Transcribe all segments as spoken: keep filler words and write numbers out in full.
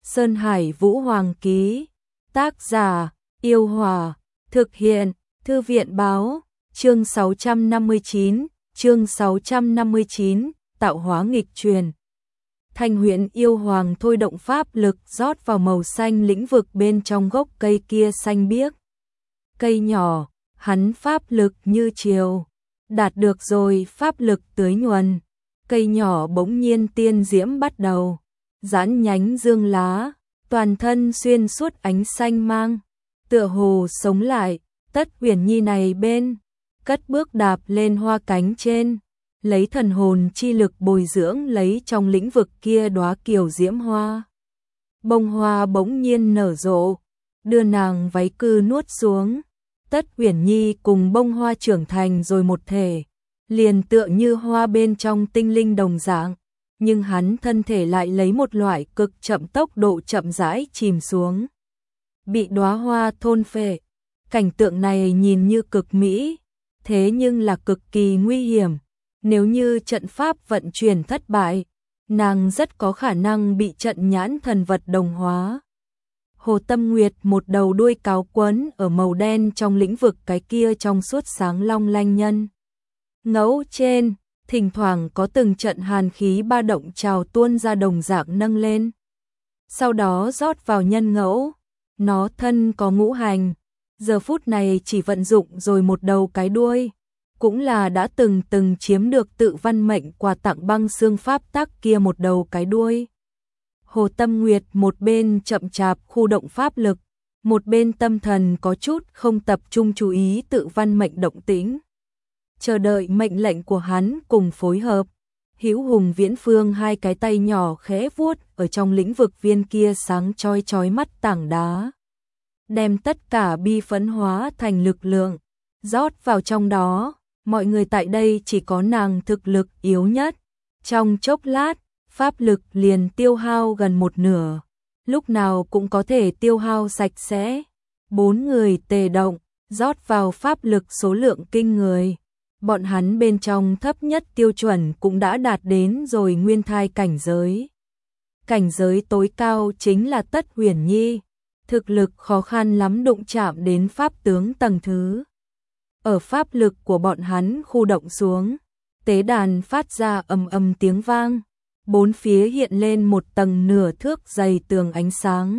Sơn Hải Vũ Hoàng ký. Tác giả: Yêu Hòa. Thực hiện: Thư viện báo. Chương sáu trăm năm mươi chín, chương sáu trăm năm mươi chín, tạo hóa nghịch truyền. Thanh Huyền yêu hoàng thôi động pháp lực rót vào màu xanh lĩnh vực bên trong gốc cây kia xanh biếc. Cây nhỏ, hắn pháp lực như chiều. Đạt được rồi, pháp lực tưới nhuần. Cây nhỏ bỗng nhiên tiên diễm bắt đầu. Giãn nhánh dương lá, toàn thân xuyên suốt ánh xanh mang. Tựa hồ sống lại, Tất Uyển Nhi này bên. Cất bước đạp lên hoa cánh trên. Lấy thần hồn chi lực bồi dưỡng lấy trong lĩnh vực kia đóa kiều diễm hoa. Bông hoa bỗng nhiên nở rộ, đưa nàng váy cư nuốt xuống. Tất Uyển Nhi cùng bông hoa trưởng thành rồi một thể, liền tựa như hoa bên trong tinh linh đồng dạng, nhưng hắn thân thể lại lấy một loại cực chậm tốc độ chậm rãi chìm xuống, bị đóa hoa thôn phệ. Cảnh tượng này nhìn như cực mỹ, thế nhưng là cực kỳ nguy hiểm. Nếu như trận pháp vận chuyển thất bại, nàng rất có khả năng bị trận nhãn thần vật đồng hóa. Hồ Tâm Nguyệt một đầu đuôi cáo quấn ở màu đen trong lĩnh vực cái kia trong suốt sáng long lanh nhân. Ngẫu trên, thỉnh thoảng có từng trận hàn khí ba động trào tuôn ra đồng dạng nâng lên. Sau đó rót vào nhân ngẫu, nó thân có ngũ hành, giờ phút này chỉ vận dụng rồi một đầu cái đuôi. Cũng là đã từng từng chiếm được tự văn mệnh quà tặng băng xương pháp tắc kia một đầu cái đuôi. Hồ Tâm Nguyệt một bên chậm chạp khu động pháp lực, một bên tâm thần có chút không tập trung chú ý tự văn mệnh động tĩnh. Chờ đợi mệnh lệnh của hắn cùng phối hợp. Hữu Hùng Viễn Phương hai cái tay nhỏ khẽ vuốt ở trong lĩnh vực viên kia sáng chói chói mắt tảng đá. Đem tất cả bi phấn hóa thành lực lượng, rót vào trong đó. Mọi người tại đây chỉ có nàng thực lực yếu nhất. Trong chốc lát, pháp lực liền tiêu hao gần một nửa. Lúc nào cũng có thể tiêu hao sạch sẽ. Bốn người tề động, rót vào pháp lực số lượng kinh người. Bọn hắn bên trong thấp nhất tiêu chuẩn cũng đã đạt đến rồi nguyên thai cảnh giới. Cảnh giới tối cao chính là Tất Uyển Nhi. Thực lực khó khăn lắm đụng chạm đến pháp tướng tầng thứ. Ở pháp lực của bọn hắn khu động xuống, tế đàn phát ra ầm ầm tiếng vang, bốn phía hiện lên một tầng nửa thước dày tường ánh sáng,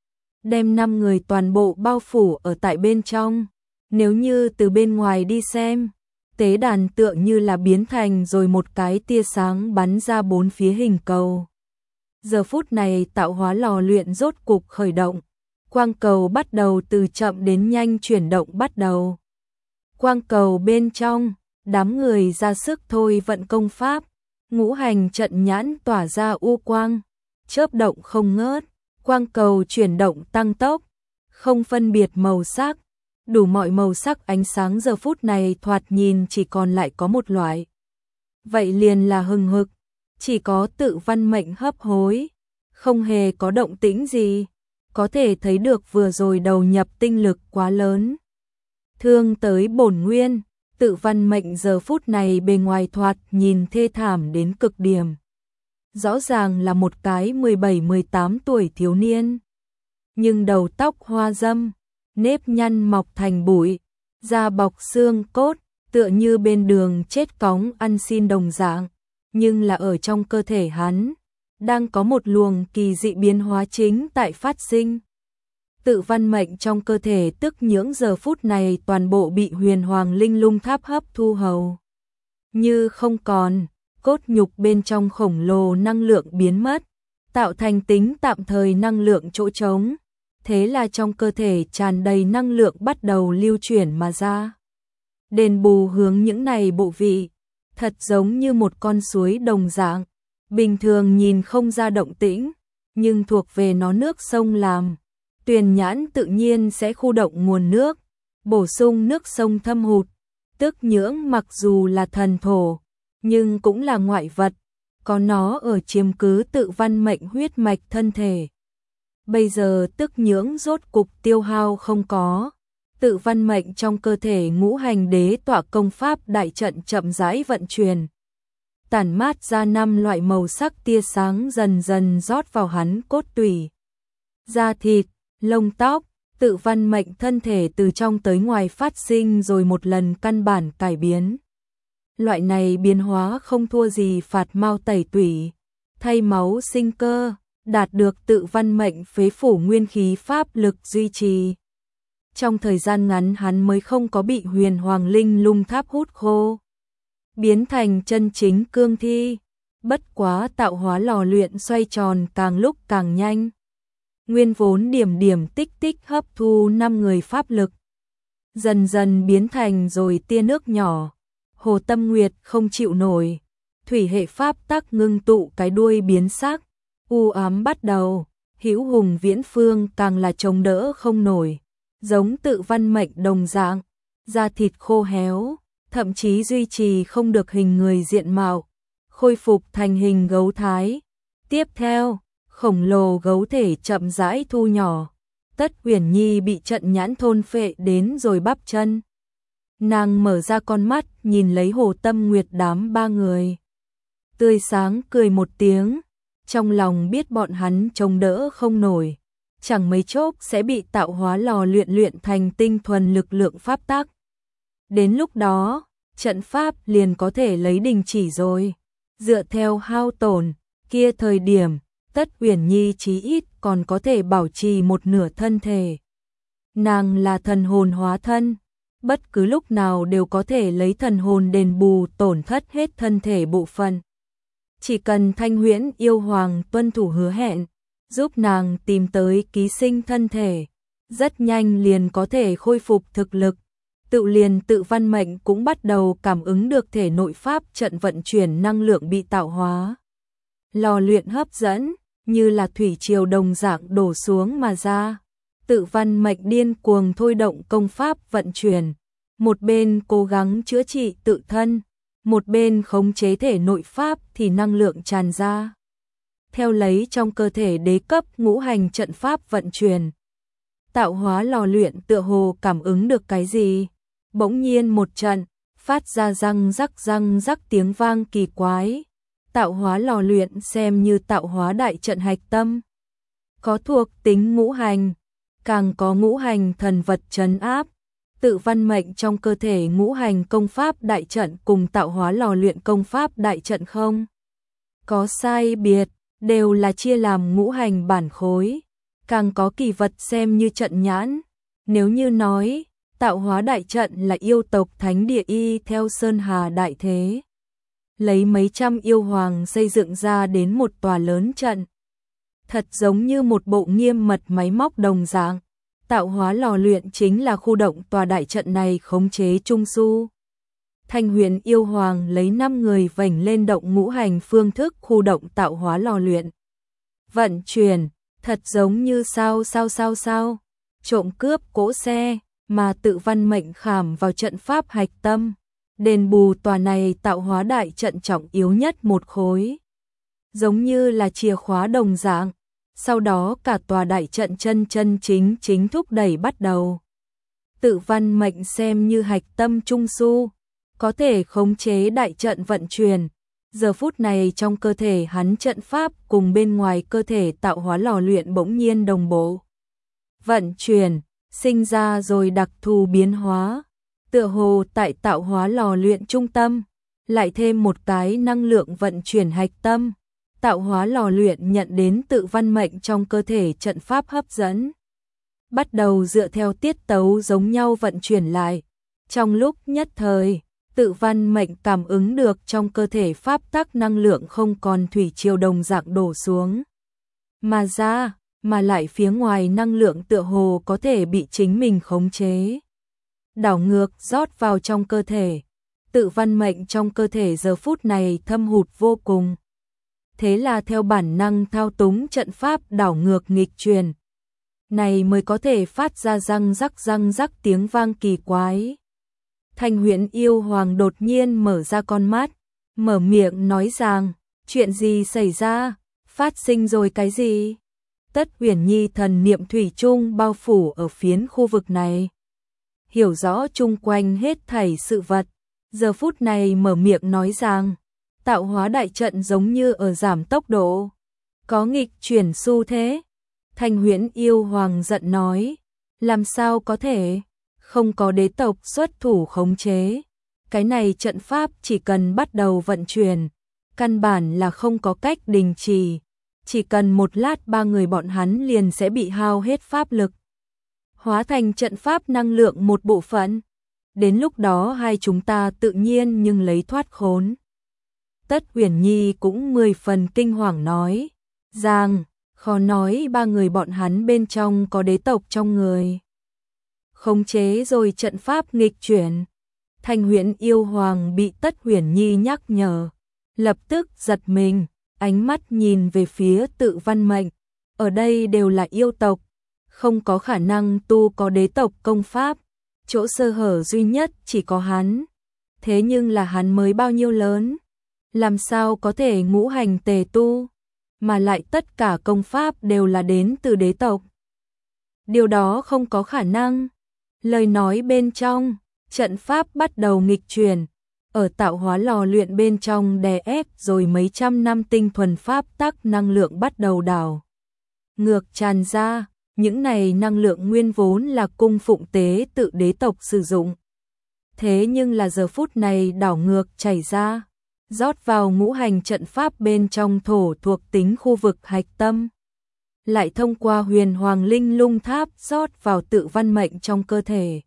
đem năm người toàn bộ bao phủ ở tại bên trong. Nếu như từ bên ngoài đi xem, tế đàn tựa như là biến thành rồi một cái tia sáng bắn ra bốn phía hình cầu. Giờ phút này tạo hóa lò luyện rốt cục khởi động, quang cầu bắt đầu từ chậm đến nhanh chuyển động bắt đầu. Quang cầu bên trong, đám người ra sức thôi vận công pháp, ngũ hành trận nhãn tỏa ra u quang, chớp động không ngớt, quang cầu chuyển động tăng tốc, không phân biệt màu sắc, đủ mọi màu sắc ánh sáng giờ phút này thoạt nhìn chỉ còn lại có một loại. Vậy liền là hừng hực, chỉ có tự văn mệnh hấp hối, không hề có động tĩnh gì, có thể thấy được vừa rồi đầu nhập tinh lực quá lớn. Thương tới bổn nguyên, tự văn mệnh giờ phút này bề ngoài thoạt nhìn thê thảm đến cực điểm. Rõ ràng là một cái mười bảy mười tám tuổi thiếu niên. Nhưng đầu tóc hoa râm, nếp nhăn mọc thành bụi, da bọc xương cốt, tựa như bên đường chết cóng ăn xin đồng dạng. Nhưng là ở trong cơ thể hắn, đang có một luồng kỳ dị biến hóa chính tại phát sinh. Tự văn mệnh trong cơ thể tức những giờ phút này toàn bộ bị huyền hoàng linh lung tháp hấp thu hầu như không còn, cốt nhục bên trong khổng lồ năng lượng biến mất, tạo thành tính tạm thời năng lượng chỗ trống. Thế là trong cơ thể tràn đầy năng lượng bắt đầu lưu chuyển mà ra. Đền bù hướng những này bộ vị, thật giống như một con suối đồng dạng, bình thường nhìn không ra động tĩnh, nhưng thuộc về nó nước sông làm. Tuyền nhãn tự nhiên sẽ khu động nguồn nước, bổ sung nước sông thâm hụt. Tức nhưỡng mặc dù là thần thổ, nhưng cũng là ngoại vật, có nó ở chiếm cứ tự văn mệnh huyết mạch thân thể. Bây giờ tức nhưỡng rốt cục tiêu hao không có, tự văn mệnh trong cơ thể ngũ hành đế tọa công pháp đại trận chậm rãi vận chuyển. Tản mát ra năm loại màu sắc tia sáng dần dần rót vào hắn cốt tủy. da thịt, lông tóc, tự văn mệnh thân thể từ trong tới ngoài phát sinh rồi một lần căn bản cải biến. Loại này biến hóa không thua gì phạt mao tẩy tủy, thay máu sinh cơ, đạt được tự văn mệnh phế phủ nguyên khí pháp lực duy trì. Trong thời gian ngắn hắn mới không có bị huyền hoàng linh lung tháp hút khô, biến thành chân chính cương thi. Bất quá tạo hóa lò luyện xoay tròn càng lúc càng nhanh. Nguyên vốn điểm điểm tích tích hấp thu năm người pháp lực, dần dần biến thành rồi tia nước nhỏ. Hồ Tâm Nguyệt không chịu nổi, thủy hệ pháp tắc ngưng tụ cái đuôi biến sắc, u ám bắt đầu. Hữu Hùng Viễn Phương càng là chống đỡ không nổi, giống tự văn mệnh đồng dạng, da thịt khô héo, thậm chí duy trì không được hình người diện mạo, khôi phục thành hình gấu thái. Tiếp theo, khổng lồ gấu thể chậm rãi thu nhỏ, Tất Uyển Nhi bị trận nhãn thôn phệ đến rồi bắp chân. Nàng mở ra con mắt nhìn lấy Hồ Tâm Nguyệt đám ba người, tươi sáng cười một tiếng, trong lòng biết bọn hắn chống đỡ không nổi, chẳng mấy chốc sẽ bị tạo hóa lò luyện luyện thành tinh thuần lực lượng pháp tắc. Đến lúc đó, trận pháp liền có thể lấy đình chỉ rồi. Dựa theo hao tổn, kia thời điểm, Tất Uyển Nhi chí ít còn có thể bảo trì một nửa thân thể. Nàng là thần hồn hóa thân, bất cứ lúc nào đều có thể lấy thần hồn đền bù tổn thất hết thân thể bộ phận. Chỉ cần Thanh Huyễn yêu hoàng tuân thủ hứa hẹn, giúp nàng tìm tới ký sinh thân thể, rất nhanh liền có thể khôi phục thực lực. Tự liền tự văn mệnh cũng bắt đầu cảm ứng được thể nội pháp trận vận chuyển năng lượng bị tạo hóa lò luyện hấp dẫn, như là thủy triều đồng dạng đổ xuống mà ra. Tự văn mệnh điên cuồng thôi động công pháp vận chuyển, một bên cố gắng chữa trị tự thân, một bên khống chế thể nội pháp thì năng lượng tràn ra, theo lấy trong cơ thể đế cấp ngũ hành trận pháp vận chuyển. Tạo hóa lò luyện tựa hồ cảm ứng được cái gì, bỗng nhiên một trận, phát ra răng rắc răng rắc tiếng vang kỳ quái. Tạo hóa lò luyện xem như tạo hóa đại trận hạch tâm, có thuộc tính ngũ hành, càng có ngũ hành thần vật trấn áp. Tự văn mệnh trong cơ thể ngũ hành công pháp đại trận cùng tạo hóa lò luyện công pháp đại trận không có sai biệt, đều là chia làm ngũ hành bản khối, càng có kỳ vật xem như trận nhãn. Nếu như nói, tạo hóa đại trận là yêu tộc thánh địa y theo Sơn Hà đại thế, lấy mấy trăm yêu hoàng xây dựng ra đến một tòa lớn trận, thật giống như một bộ nghiêm mật máy móc đồng dạng. Tạo hóa lò luyện chính là khu động tòa đại trận này khống chế trung su. Thanh Huyền yêu hoàng lấy năm người vành lên động ngũ hành phương thức khu động tạo hóa lò luyện. Vận chuyển, thật giống như sao sao sao sao, trộm cướp cỗ xe, mà tự văn mệnh khảm vào trận pháp hạch tâm, đền bù tòa này tạo hóa đại trận trọng yếu nhất một khối. Giống như là chìa khóa đồng dạng. Sau đó cả tòa đại trận chân chân chính chính thúc đẩy bắt đầu. Tự văn mệnh xem như hạch tâm trung su, có thể khống chế đại trận vận chuyển. Giờ phút này trong cơ thể hắn trận pháp cùng bên ngoài cơ thể tạo hóa lò luyện bỗng nhiên đồng bộ. Vận chuyển, sinh ra rồi đặc thù biến hóa. Tựa hồ tại tạo hóa lò luyện trung tâm, lại thêm một cái năng lượng vận chuyển hạch tâm. Tạo hóa lò luyện nhận đến tự văn mệnh trong cơ thể trận pháp hấp dẫn, bắt đầu dựa theo tiết tấu giống nhau vận chuyển lại. Trong lúc nhất thời, tự văn mệnh cảm ứng được trong cơ thể pháp tắc năng lượng không còn thủy triều đồng dạng đổ xuống mà ra, mà lại phía ngoài năng lượng tựa hồ có thể bị chính mình khống chế, đảo ngược rót vào trong cơ thể. Tự văn mệnh trong cơ thể giờ phút này thâm hụt vô cùng. Thế là theo bản năng thao túng trận pháp đảo ngược nghịch truyền, này mới có thể phát ra răng rắc răng rắc tiếng vang kỳ quái. Thanh Huyền yêu hoàng đột nhiên mở ra con mắt, mở miệng nói rằng, chuyện gì xảy ra, phát sinh rồi cái gì? Tất Uyển Nhi thần niệm thủy chung bao phủ ở phiến khu vực này, hiểu rõ chung quanh hết thảy sự vật, giờ phút này mở miệng nói rằng, tạo hóa đại trận giống như ở giảm tốc độ, có nghịch chuyển xu thế. Thanh Huyễn Yêu Hoàng giận nói, làm sao có thể, không có đế tộc xuất thủ khống chế. Cái này trận pháp chỉ cần bắt đầu vận chuyển, căn bản là không có cách đình chỉ, chỉ cần một lát ba người bọn hắn liền sẽ bị hao hết pháp lực, hóa thành trận pháp năng lượng một bộ phận. Đến lúc đó hai chúng ta tự nhiên nhưng lấy thoát khốn. Tất Uyển Nhi cũng mười phần kinh hoàng nói, Giang, khó nói ba người bọn hắn bên trong có đế tộc trong người. Khống chế rồi trận pháp nghịch chuyển. Thanh Huyễn Yêu Hoàng bị Tất Uyển Nhi nhắc nhở, lập tức giật mình, ánh mắt nhìn về phía Tự Văn Mệnh. Ở đây đều là yêu tộc, không có khả năng tu có đế tộc công pháp, chỗ sơ hở duy nhất chỉ có hắn. Thế nhưng là hắn mới bao nhiêu lớn, làm sao có thể ngũ hành tề tu, mà lại tất cả công pháp đều là đến từ đế tộc. Điều đó không có khả năng. Lời nói bên trong, trận pháp bắt đầu nghịch chuyển, ở tạo hóa lò luyện bên trong đè ép rồi mấy trăm năm tinh thuần pháp tắc năng lượng bắt đầu đảo ngược tràn ra. Những này năng lượng nguyên vốn là cung phụng tế tự đế tộc sử dụng. Thế nhưng là giờ phút này đảo ngược chảy ra, rót vào ngũ hành trận pháp bên trong thổ thuộc tính khu vực hạch tâm. Lại thông qua huyền hoàng linh lung tháp rót vào Tự Văn Mệnh trong cơ thể.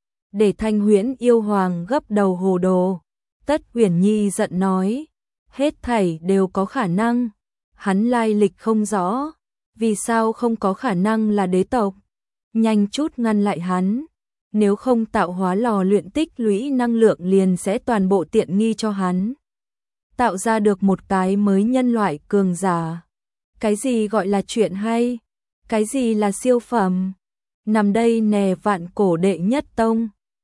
Để Thanh Huyễn Yêu Hoàng gấp đầu hồ đồ. Tất Uyển Nhi giận nói, hết thảy đều có khả năng. Hắn lai lịch không rõ, vì sao không có khả năng là đế tộc? Nhanh chút ngăn lại hắn, nếu không tạo hóa lò luyện tích lũy năng lượng liền sẽ toàn bộ tiện nghi cho hắn. Tạo ra được một cái mới nhân loại cường giả. Cái gì gọi là chuyện hay? Cái gì là siêu phẩm? Nằm đây nè vạn cổ đệ nhất tông.